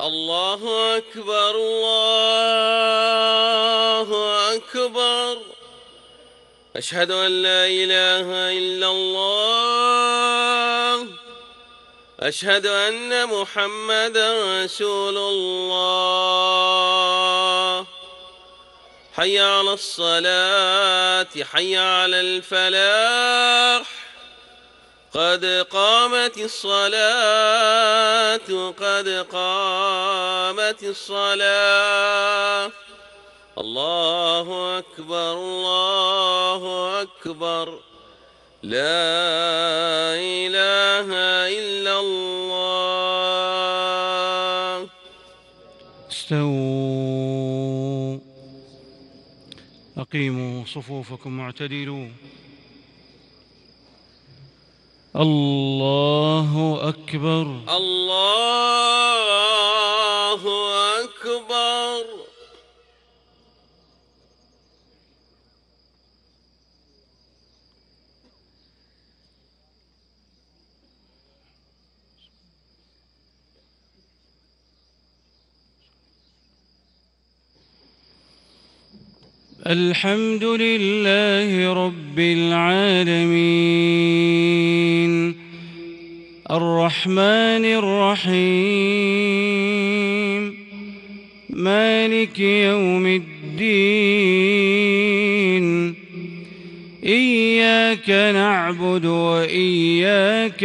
الله أكبر الله أكبر. أشهد أن لا إله إلا الله. أشهد أن محمدا رسول الله. حي على الصلاة حي على الفلاح. قد قامت الصلاة قد قامت الصلاة. الله أكبر الله أكبر. لا إله إلا الله. استووا، أقيموا صفوفكم واعتدلوا. الله أكبر الله أكبر. الحمد لله رب العالمين الرحمن الرحيم مالك يوم الدين. إياك نعبد وإياك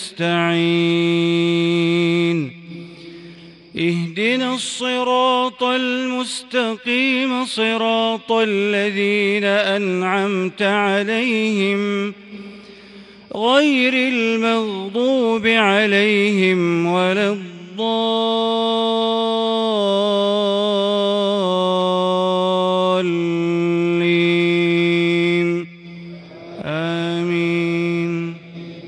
نستعين. اهدنا الصراط المستقيم صراط الذين أنعمت عليهم غير المغضوب عليهم ولا الضالين. آمين.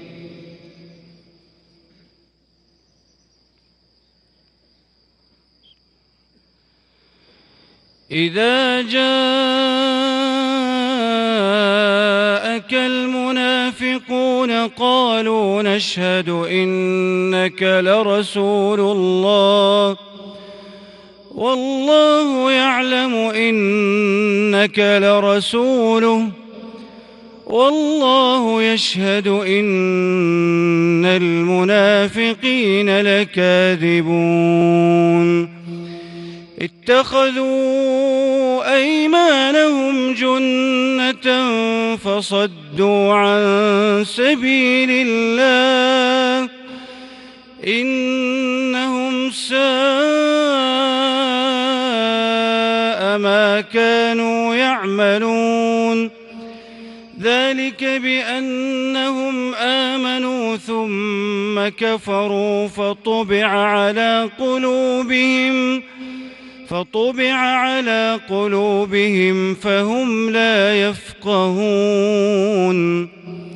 إذا جاءك المنافقون قالوا نشهد إنك لرسول الله والله يعلم إنك لرسوله والله يشهد إن المنافقين لكاذبون. اتخذوا أيمانهم جنة فصدوا عن سبيل الله إنهم ساء ما كانوا يعملون. ذلك بأنهم آمنوا ثم كفروا فطبع على قلوبهم فهم لا يفقهون.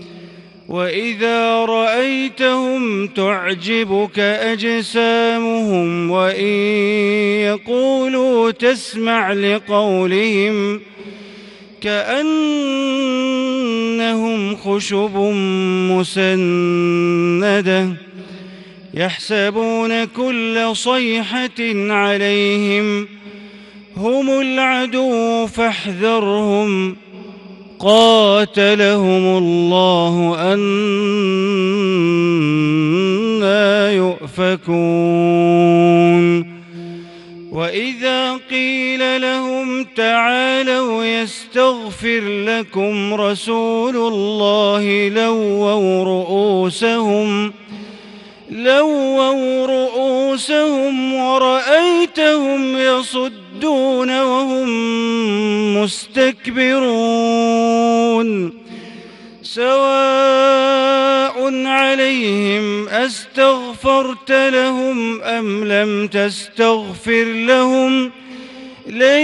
وإذا رأيتهم تعجبك أجسامهم وإن يقولوا تسمع لقولهم كأنهم خشب مسندة يحسبون كل صيحة عليهم هم العدو فاحذرهم قاتلهم الله أنى يؤفكون. وإذا قيل لهم تعالوا يستغفر لكم رسول الله لووا رؤوسهم ورأيتهم يصدون وهم مستكبرون. سواء عليهم أستغفرت لهم أم لم تستغفر لهم لن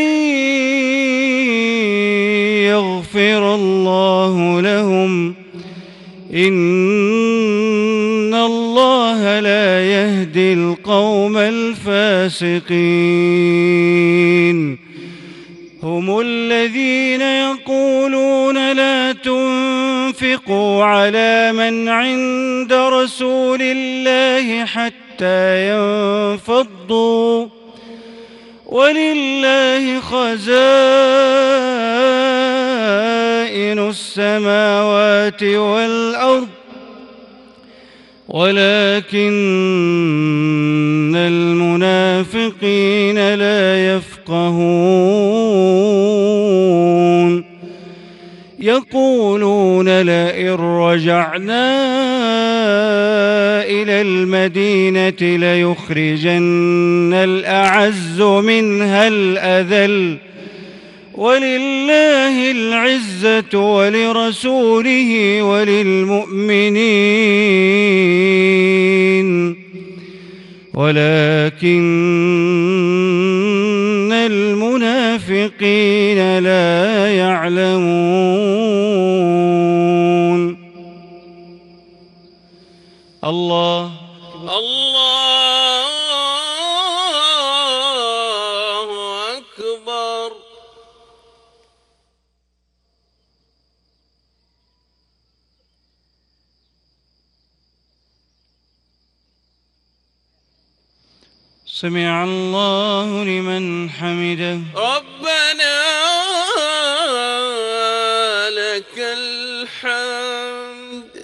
يغفر الله لهم إن الله لا يهدي القوم الفاسقين. هم الذين يقولون لا تنفقوا على من عند رسول الله حتى حتى ينفضوا ولله خزائن السماوات والأرض ولكن المنافقين لا يفقهون يقولون لئن رجعنا إلى المدينة ليخرجن الأعز منها الأذل ولله العزة ولرسوله وللمؤمنين ولكن المنافقين لا يعلمون. الله أكبر. سمع الله لمن حمده. ربنا لك الحمد.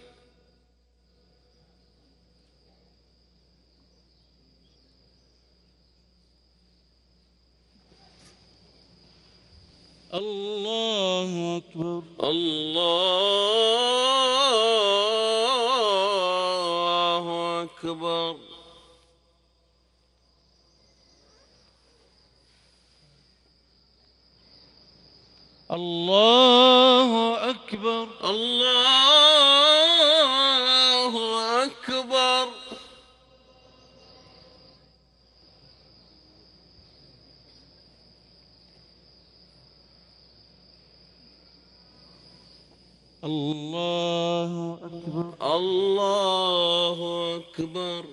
الله أكبر. الله أكبر. الله أكبر. الله أكبر. الله أكبر. الله أكبر.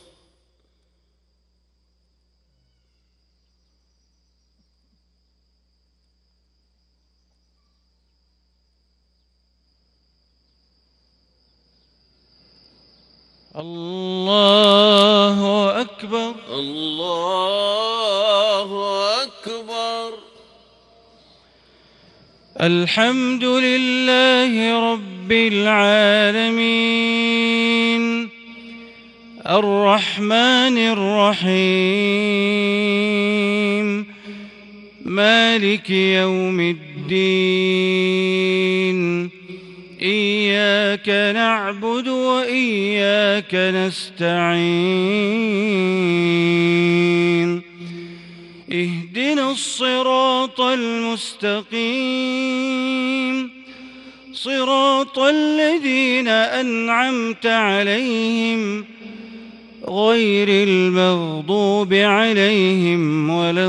الله أكبر. الله أكبر. الحمد لله رب العالمين الرحمن الرحيم مالك يوم الدين إياك نعبد وإياك نستعين اهدنا الصراط المستقيم صراط الذين أنعمت عليهم غير المغضوب عليهم ولا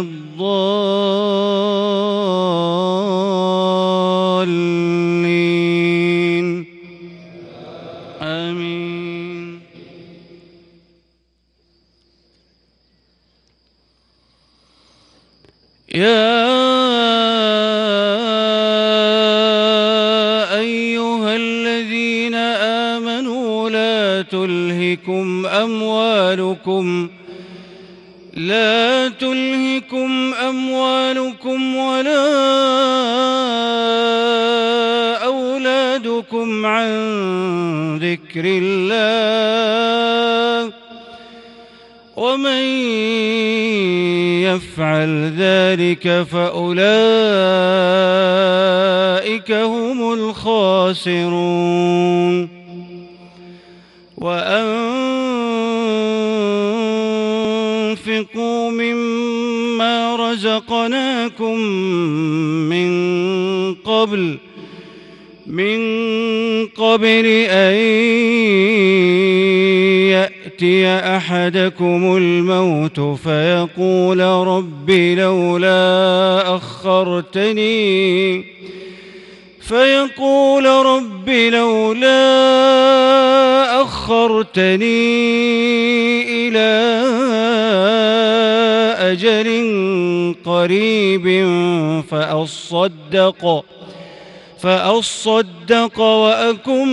الضالين آمين. يا أيها الذين آمنوا لا تلهكم أموالكم ولا أولادكم عن ذكر الله ومن يفعل ذلك فأولئك هم الخاسرون. وأنفقوا مما رزقناكم من قبل أن يأتي أحدكم الموت فيقول رب لولا أخرتني إلى أجل قريب فأصدق وأكن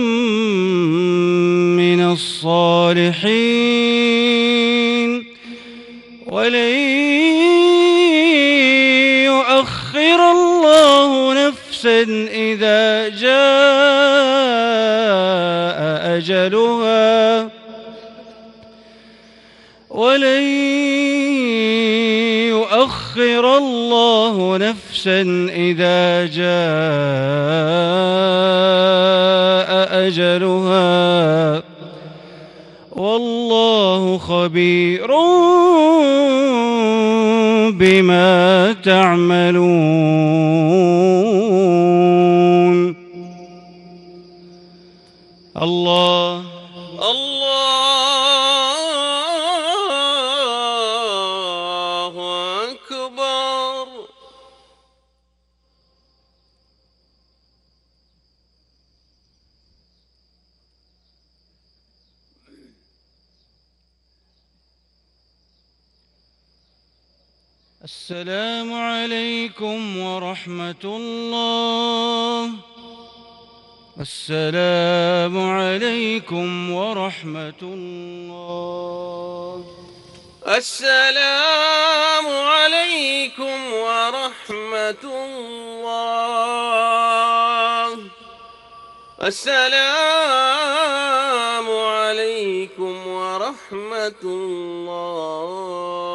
من الصالحين ولن يؤخر الله نفسا إذا جاء أجلها ولن يؤخر الله نفسا إذا جاء أجلها والله خبير بما تعملون. الله أكبر. السلام عليكم ورحمة الله. السلام عليكم ورحمة الله. السلام عليكم ورحمة الله. السلام عليكم ورحمة الله.